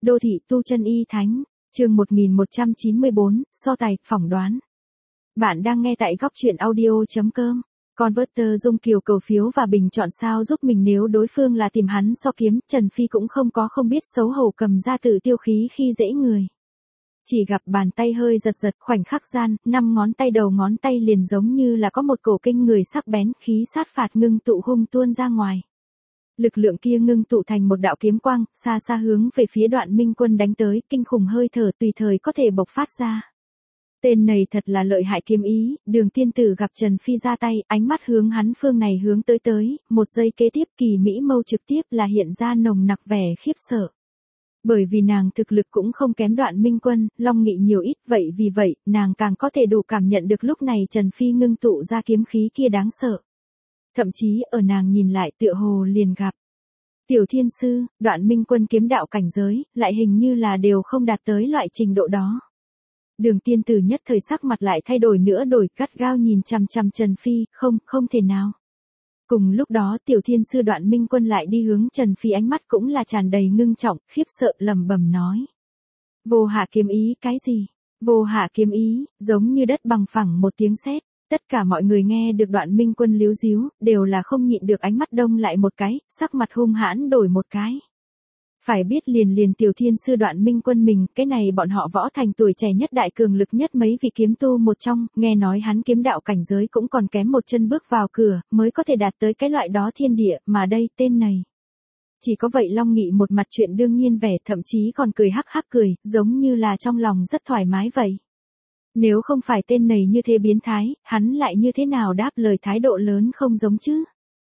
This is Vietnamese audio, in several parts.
Đô thị tu chân y thánh, chương 1194, so tài, phỏng đoán. Bạn đang nghe tại góc truyện audio.com. Converter Dung Kiều cầu phiếu và bình chọn sao giúp mình nếu đối phương là tìm hắn so kiếm, Trần Phi cũng không biết xấu hổ cầm ra tự tiêu khí khi dễ người. Chỉ gặp bàn tay hơi giật giật khoảnh khắc gian, 5 ngón tay đầu ngón tay liền giống như là có một cổ kinh người sắc bén khí sát phạt ngưng tụ hung tuôn ra ngoài. Lực lượng kia ngưng tụ thành một đạo kiếm quang, xa xa hướng về phía Đoạn Minh Quân đánh tới, kinh khủng hơi thở tùy thời có thể bộc phát ra. Tên này thật là lợi hại kiếm ý, Đường tiên tử gặp Trần Phi ra tay, ánh mắt hướng hắn phương này hướng tới, một giây kế tiếp kỳ mỹ mâu trực tiếp là hiện ra nồng nặc vẻ khiếp sợ. Bởi vì nàng thực lực cũng không kém Đoạn Minh Quân, long nghị nhiều ít, vậy vì vậy, nàng càng có thể đủ cảm nhận được lúc này Trần Phi ngưng tụ ra kiếm khí kia đáng sợ. Thậm chí ở nàng nhìn lại tựa hồ liền gặp. Tiểu Thiên Sư, Đoạn Minh Quân kiếm đạo cảnh giới, lại hình như là đều không đạt tới loại trình độ đó. Đường tiên tử nhất thời sắc mặt lại thay đổi nữa đổi gắt gao nhìn chằm chằm Trần Phi, không thể nào. Cùng lúc đó Tiểu Thiên Sư Đoạn Minh Quân lại đi hướng Trần Phi ánh mắt cũng là tràn đầy ngưng trọng, khiếp sợ lẩm bẩm nói. Vô hạ kiếm ý cái gì? Vô hạ kiếm ý, giống như đất bằng phẳng một tiếng sét. Tất cả mọi người nghe được Đoạn Minh Quân líu díu, đều là không nhịn được ánh mắt đông lại một cái, sắc mặt hung hãn đổi một cái. Phải biết liền Tiểu Thiên Sư Đoạn Minh Quân mình, cái này bọn họ võ thành tuổi trẻ nhất đại cường lực nhất mấy vị kiếm tu một trong, nghe nói hắn kiếm đạo cảnh giới cũng còn kém một chân bước vào cửa, mới có thể đạt tới cái loại đó thiên địa, mà đây tên này. Chỉ có vậy Long Nghị một mặt chuyện đương nhiên vẻ, thậm chí còn cười hắc hắc cười, giống như là trong lòng rất thoải mái vậy. Nếu không phải tên này như thế biến thái, hắn lại như thế nào đáp lời thái độ lớn không giống chứ?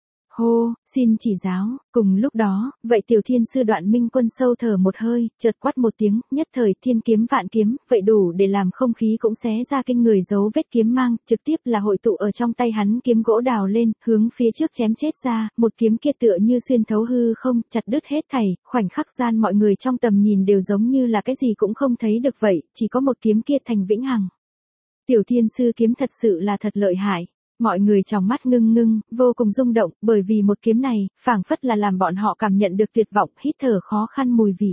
Hô, xin chỉ giáo, cùng lúc đó, vậy Tiểu Thiên Sư Đoạn Minh Quân sâu thở một hơi, chợt quát một tiếng, nhất thời thiên kiếm vạn kiếm, vậy đủ để làm không khí cũng xé ra kinh người dấu vết kiếm mang, trực tiếp là hội tụ ở trong tay hắn kiếm gỗ đào lên, hướng phía trước chém chết ra, một kiếm kia tựa như xuyên thấu hư không, chặt đứt hết thảy, khoảnh khắc gian mọi người trong tầm nhìn đều giống như là cái gì cũng không thấy được vậy, chỉ có một kiếm kia thành vĩnh hằng. Tiểu Thiên Sư kiếm thật sự là thật lợi hại. Mọi người trong mắt ngưng, vô cùng rung động, bởi vì một kiếm này, phảng phất là làm bọn họ cảm nhận được tuyệt vọng, hít thở khó khăn mùi vị.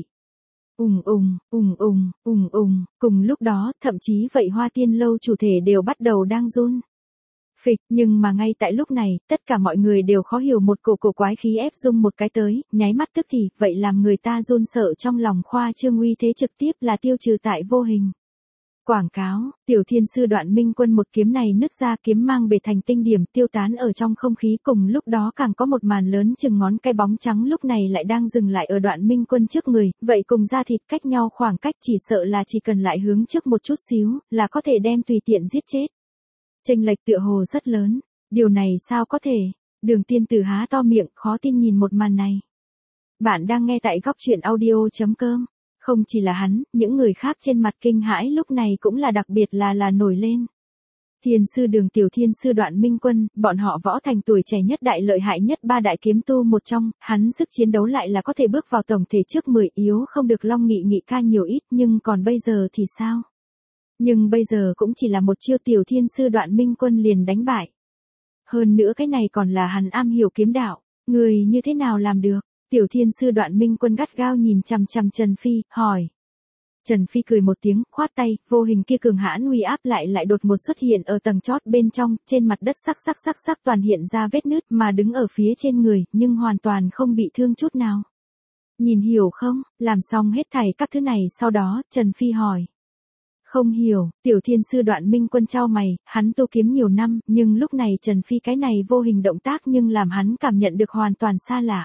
Cùng lúc đó, thậm chí vậy Hoa Tiên Lâu chủ thể đều bắt đầu đang run. Phịch, nhưng mà ngay tại lúc này, tất cả mọi người đều khó hiểu một cổ quái khí ép dung một cái tới, nháy mắt tức thì, vậy làm người ta run sợ trong lòng khoa trương uy thế trực tiếp là tiêu trừ tại vô hình. Quảng cáo, Tiểu Thiên Sư Đoạn Minh Quân một kiếm này nứt ra kiếm mang bể thành tinh điểm tiêu tán ở trong không khí cùng lúc đó càng có một màn lớn chừng ngón cái bóng trắng lúc này lại đang dừng lại ở Đoạn Minh Quân trước người, vậy cùng da thịt cách nhau khoảng cách chỉ sợ là chỉ cần lại hướng trước một chút xíu, là có thể đem tùy tiện giết chết. Chênh lệch tựa hồ rất lớn, điều này sao có thể? Đường tiên tử há to miệng, khó tin nhìn một màn này. Bạn đang nghe tại góc truyện audio.com. Không chỉ là hắn, những người khác trên mặt kinh hãi lúc này cũng là đặc biệt là nổi lên. Thiên Sư Đường Tiểu Thiên Sư Đoạn Minh Quân, bọn họ võ thành tuổi trẻ nhất đại lợi hại nhất ba đại kiếm tu một trong, hắn sức chiến đấu lại là có thể bước vào tổng thể trước 10 yếu không được Long Nghị ca nhiều ít nhưng còn bây giờ thì sao? Nhưng bây giờ cũng chỉ là một chiêu Tiểu Thiên Sư Đoạn Minh Quân liền đánh bại. Hơn nữa cái này còn là hắn am hiểu kiếm đạo, người như thế nào làm được? Tiểu Thiên Sư Đoạn Minh Quân gắt gao nhìn chằm chằm Trần Phi, hỏi. Trần Phi cười một tiếng, khoát tay, vô hình kia cường hãn uy áp lại đột ngột xuất hiện ở tầng chót bên trong, trên mặt đất sắc toàn hiện ra vết nứt mà đứng ở phía trên người, nhưng hoàn toàn không bị thương chút nào. Nhìn hiểu không, làm xong hết thảy các thứ này sau đó, Trần Phi hỏi. Không hiểu, Tiểu Thiên Sư Đoạn Minh Quân chau mày, hắn tu kiếm nhiều năm, nhưng lúc này Trần Phi cái này vô hình động tác nhưng làm hắn cảm nhận được hoàn toàn xa lạ.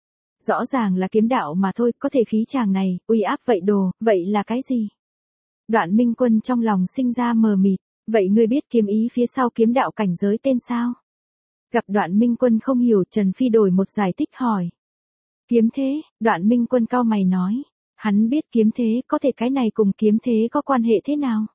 Rõ ràng là kiếm đạo mà thôi, có thể khí chàng này, uy áp vậy đồ, vậy là cái gì? Đoạn Minh Quân trong lòng sinh ra mờ mịt, vậy ngươi biết kiếm ý phía sau kiếm đạo cảnh giới tên sao? Gặp Đoạn Minh Quân không hiểu, Trần Phi đổi một giải thích hỏi. Kiếm thế, Đoạn Minh Quân cau mày nói, hắn biết kiếm thế, có thể cái này cùng kiếm thế có quan hệ thế nào?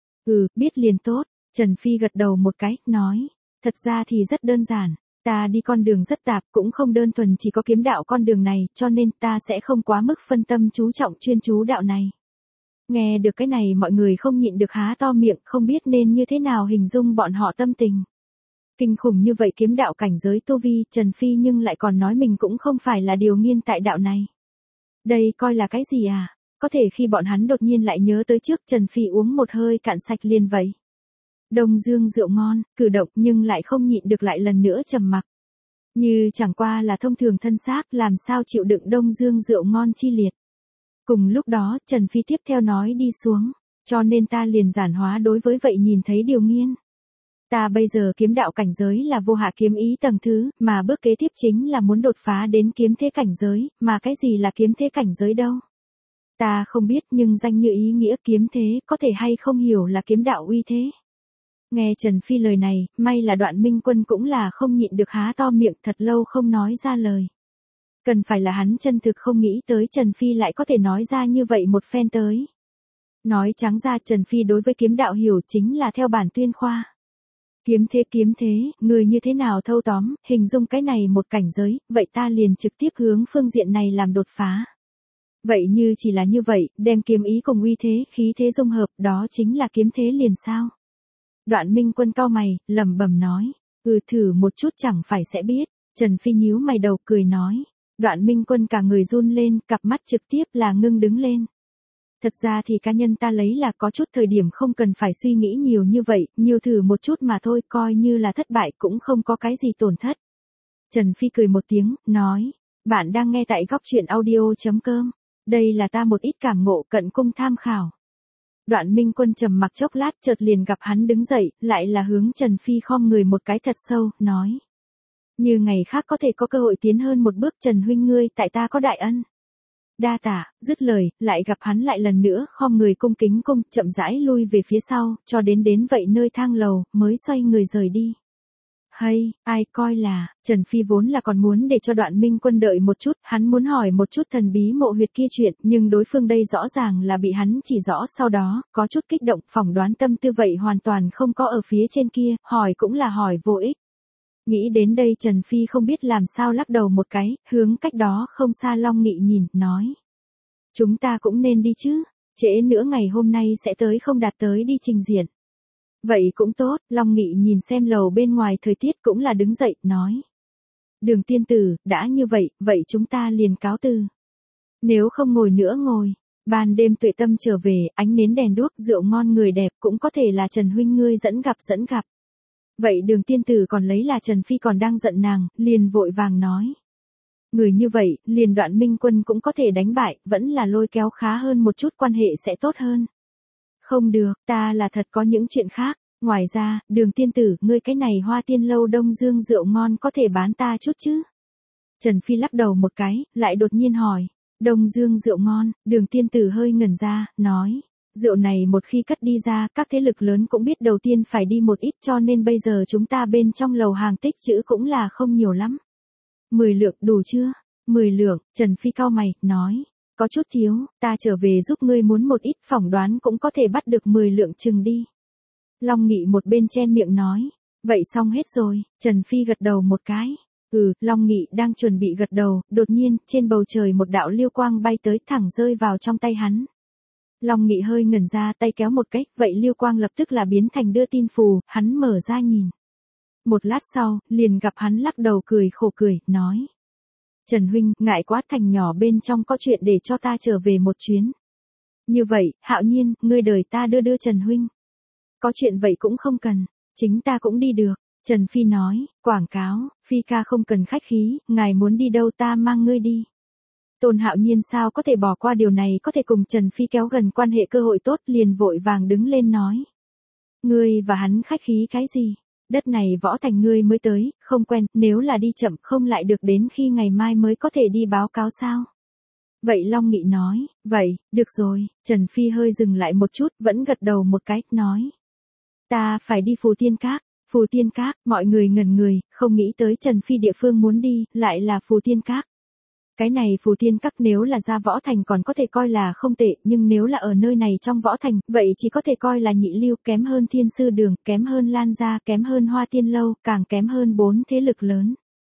Biết liền tốt, Trần Phi gật đầu một cái, nói, thật ra thì rất đơn giản. Ta đi con đường rất tạp, cũng không đơn thuần chỉ có kiếm đạo con đường này, cho nên ta sẽ không quá mức phân tâm chú trọng chuyên chú đạo này. Nghe được cái này mọi người không nhịn được há to miệng, không biết nên như thế nào hình dung bọn họ tâm tình. Kinh khủng như vậy kiếm đạo cảnh giới tu vi, Trần Phi nhưng lại còn nói mình cũng không phải là điều nghiên tại đạo này. Đây coi là cái gì à? có thể khi bọn hắn đột nhiên lại nhớ tới trước Trần Phi uống một hơi cạn sạch liền vậy. Đông Dương rượu ngon, cử động nhưng lại không nhịn được lại lần nữa trầm mặc. Như chẳng qua là thông thường thân xác làm sao chịu đựng Đông Dương rượu ngon chi liệt. Cùng lúc đó Trần Phi tiếp theo nói đi xuống, cho nên ta liền giản hóa đối với vậy nhìn thấy điều nghiên. Ta bây giờ kiếm đạo cảnh giới là vô hạ kiếm ý tầng thứ, mà bước kế tiếp chính là muốn đột phá đến kiếm thế cảnh giới, mà cái gì là kiếm thế cảnh giới đâu. Ta không biết nhưng danh như ý nghĩa kiếm thế có thể hay không hiểu là kiếm đạo uy thế. Nghe Trần Phi lời này, may là Đoạn Minh Quân cũng là không nhịn được há to miệng thật lâu không nói ra lời. Cần phải là hắn chân thực không nghĩ tới Trần Phi lại có thể nói ra như vậy một phen tới. Nói trắng ra Trần Phi đối với kiếm đạo hiểu chính là theo bản tuyên khoa. Kiếm thế, người như thế nào thâu tóm, hình dung cái này một cảnh giới, vậy ta liền trực tiếp hướng phương diện này làm đột phá. Vậy như chỉ là như vậy, đem kiếm ý cùng uy thế, khí thế dung hợp, đó chính là kiếm thế liền sao? Đoạn Minh Quân cau mày, lẩm bẩm nói, thử một chút chẳng phải sẽ biết. Trần Phi nhíu mày đầu cười nói. Đoạn Minh Quân cả người run lên, cặp mắt trực tiếp là ngưng đứng lên. Thật ra thì cá nhân ta lấy là có chút thời điểm không cần phải suy nghĩ nhiều như vậy, nhiều thử một chút mà thôi, coi như là thất bại cũng không có cái gì tổn thất. Trần Phi cười một tiếng, nói, bạn đang nghe tại góc truyện audio.com, đây là ta một ít cảm ngộ cận cung tham khảo. Đoạn Minh Quân trầm mặc chốc lát chợt liền gặp hắn đứng dậy, lại là hướng Trần Phi khom người một cái thật sâu, nói. Như ngày khác có thể có cơ hội tiến hơn một bước Trần huynh ngươi tại ta có đại ân. Đa tả, dứt lời, lại gặp hắn lại lần nữa khom người cung kính cung, chậm rãi lui về phía sau, cho đến vậy nơi thang lầu, mới xoay người rời đi. Hay, ai coi là, Trần Phi vốn là còn muốn để cho Đoạn Minh Quân đợi một chút, hắn muốn hỏi một chút thần bí mộ huyệt kia chuyện, nhưng đối phương đây rõ ràng là bị hắn chỉ rõ sau đó, có chút kích động, phỏng đoán tâm tư vậy hoàn toàn không có ở phía trên kia, hỏi cũng là hỏi vô ích. Nghĩ đến đây Trần Phi không biết làm sao lắc đầu một cái, hướng cách đó không xa Long Nghị nhìn, nói. Chúng ta cũng nên đi chứ, trễ nữa ngày hôm nay sẽ tới không đạt tới đi trình diễn. Vậy cũng tốt, Long Nghị nhìn xem lầu bên ngoài thời tiết cũng là đứng dậy, nói. Đường tiên tử, đã như vậy, vậy chúng ta liền cáo từ. Nếu không ngồi nữa ngồi, ban đêm Tuệ Tâm trở về, ánh nến đèn đuốc rượu ngon người đẹp cũng có thể là Trần huynh ngươi dẫn gặp. Vậy đường tiên tử còn lấy là Trần Phi còn đang giận nàng, liền vội vàng nói. Người như vậy, liền Đoạn Minh Quân cũng có thể đánh bại, vẫn là lôi kéo khá hơn một chút quan hệ sẽ tốt hơn. Không được, ta là thật có những chuyện khác, ngoài ra, đường tiên tử, ngươi cái này Hoa Tiên lâu Đông Dương rượu ngon có thể bán ta chút chứ? Trần Phi lắc đầu một cái, lại đột nhiên hỏi. Đông Dương rượu ngon, đường tiên tử hơi ngẩn ra, nói. Rượu này một khi cất đi ra, các thế lực lớn cũng biết đầu tiên phải đi một ít cho nên bây giờ chúng ta bên trong lầu hàng tích trữ cũng là không nhiều lắm. 10 lượng đủ chưa? 10 lượng, Trần Phi cau mày, nói. Có chút thiếu, ta trở về giúp ngươi muốn một ít phỏng đoán cũng có thể bắt được 10 lượng chừng đi. Long Nghị một bên chen miệng nói. Vậy xong hết rồi, Trần Phi gật đầu một cái. Long Nghị đang chuẩn bị gật đầu, đột nhiên, trên bầu trời một đạo liêu quang bay tới thẳng rơi vào trong tay hắn. Long Nghị hơi ngẩn ra tay kéo một cách, vậy liêu quang lập tức là biến thành đưa tin phù, hắn mở ra nhìn. Một lát sau, liền gặp hắn lắc đầu cười khổ cười, nói. Trần huynh, ngại quá thành nhỏ bên trong có chuyện để cho ta trở về một chuyến. Như vậy, Hạo Nhiên, ngươi đời ta đưa Trần huynh. Có chuyện vậy cũng không cần, chính ta cũng đi được. Trần Phi nói, quảng cáo, Phi ca không cần khách khí, ngài muốn đi đâu ta mang ngươi đi. Tôn Hạo Nhiên sao có thể bỏ qua điều này có thể cùng Trần Phi kéo gần quan hệ cơ hội tốt liền vội vàng đứng lên nói. Ngươi và hắn khách khí cái gì? Đất này võ thành ngươi mới tới, không quen, nếu là đi chậm không lại được đến khi ngày mai mới có thể đi báo cáo sao? Vậy Long Nghị nói, vậy, được rồi, Trần Phi hơi dừng lại một chút, vẫn gật đầu một cái, nói. Ta phải đi Phù Tiên Các, mọi người ngẩn người, không nghĩ tới Trần Phi địa phương muốn đi, lại là Phù Tiên Các. Cái này Phù Tiên Các nếu là ra võ thành còn có thể coi là không tệ, nhưng nếu là ở nơi này trong võ thành, vậy chỉ có thể coi là nhị lưu, kém hơn Thiên Sư Đường, kém hơn Lan Gia, kém hơn Hoa Tiên Lâu, càng kém hơn 4 thế lực lớn.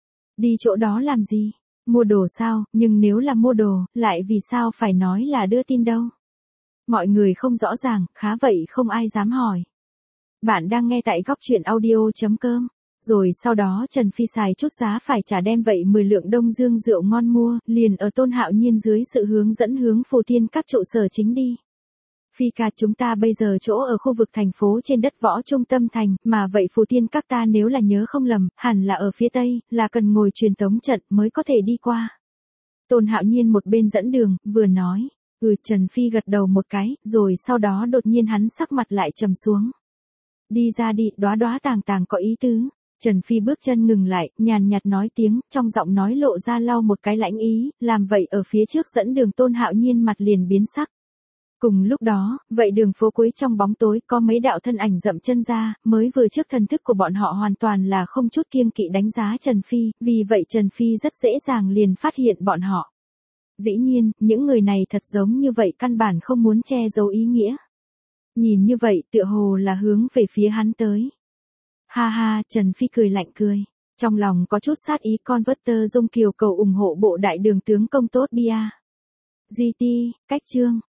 Đi chỗ đó làm gì? Mua đồ sao, nhưng nếu là mua đồ, lại vì sao phải nói là đưa tin đâu? Mọi người không rõ ràng, khá vậy không ai dám hỏi. Bạn đang nghe tại góc truyện audio.com. Rồi sau đó Trần Phi xài chút giá phải trả đem vậy 10 lượng Đông Dương rượu ngon mua, liền ở Tôn Hạo Nhiên dưới sự hướng dẫn hướng Phù Tiên các trụ sở chính đi. Phi ca, chúng ta bây giờ chỗ ở khu vực thành phố trên đất võ trung tâm thành, mà vậy Phù Tiên các ta nếu là nhớ không lầm, hẳn là ở phía tây, là cần ngồi truyền tống trận mới có thể đi qua. Tôn Hạo Nhiên một bên dẫn đường, vừa nói. Trần Phi gật đầu một cái, rồi sau đó đột nhiên hắn sắc mặt lại trầm xuống. Đi ra đi, đóa đóa tàng tàng có ý tứ. Trần Phi bước chân ngừng lại, nhàn nhạt nói tiếng, trong giọng nói lộ ra lau một cái lãnh ý, làm vậy ở phía trước dẫn đường Tôn Hạo Nhiên mặt liền biến sắc. Cùng lúc đó, vậy đường phố cuối trong bóng tối có mấy đạo thân ảnh dậm chân ra, mới vừa trước thần thức của bọn họ hoàn toàn là không chút kiêng kỵ đánh giá Trần Phi, vì vậy Trần Phi rất dễ dàng liền phát hiện bọn họ. Dĩ nhiên, những người này thật giống như vậy căn bản không muốn che giấu ý nghĩa. Nhìn như vậy tựa hồ là hướng về phía hắn tới. Ha ha, Trần Phi cười lạnh cười. Trong lòng có chút sát ý Converter Dung Kiều cầu ủng hộ bộ đại đường tướng công tốt bia. GT, cách chương.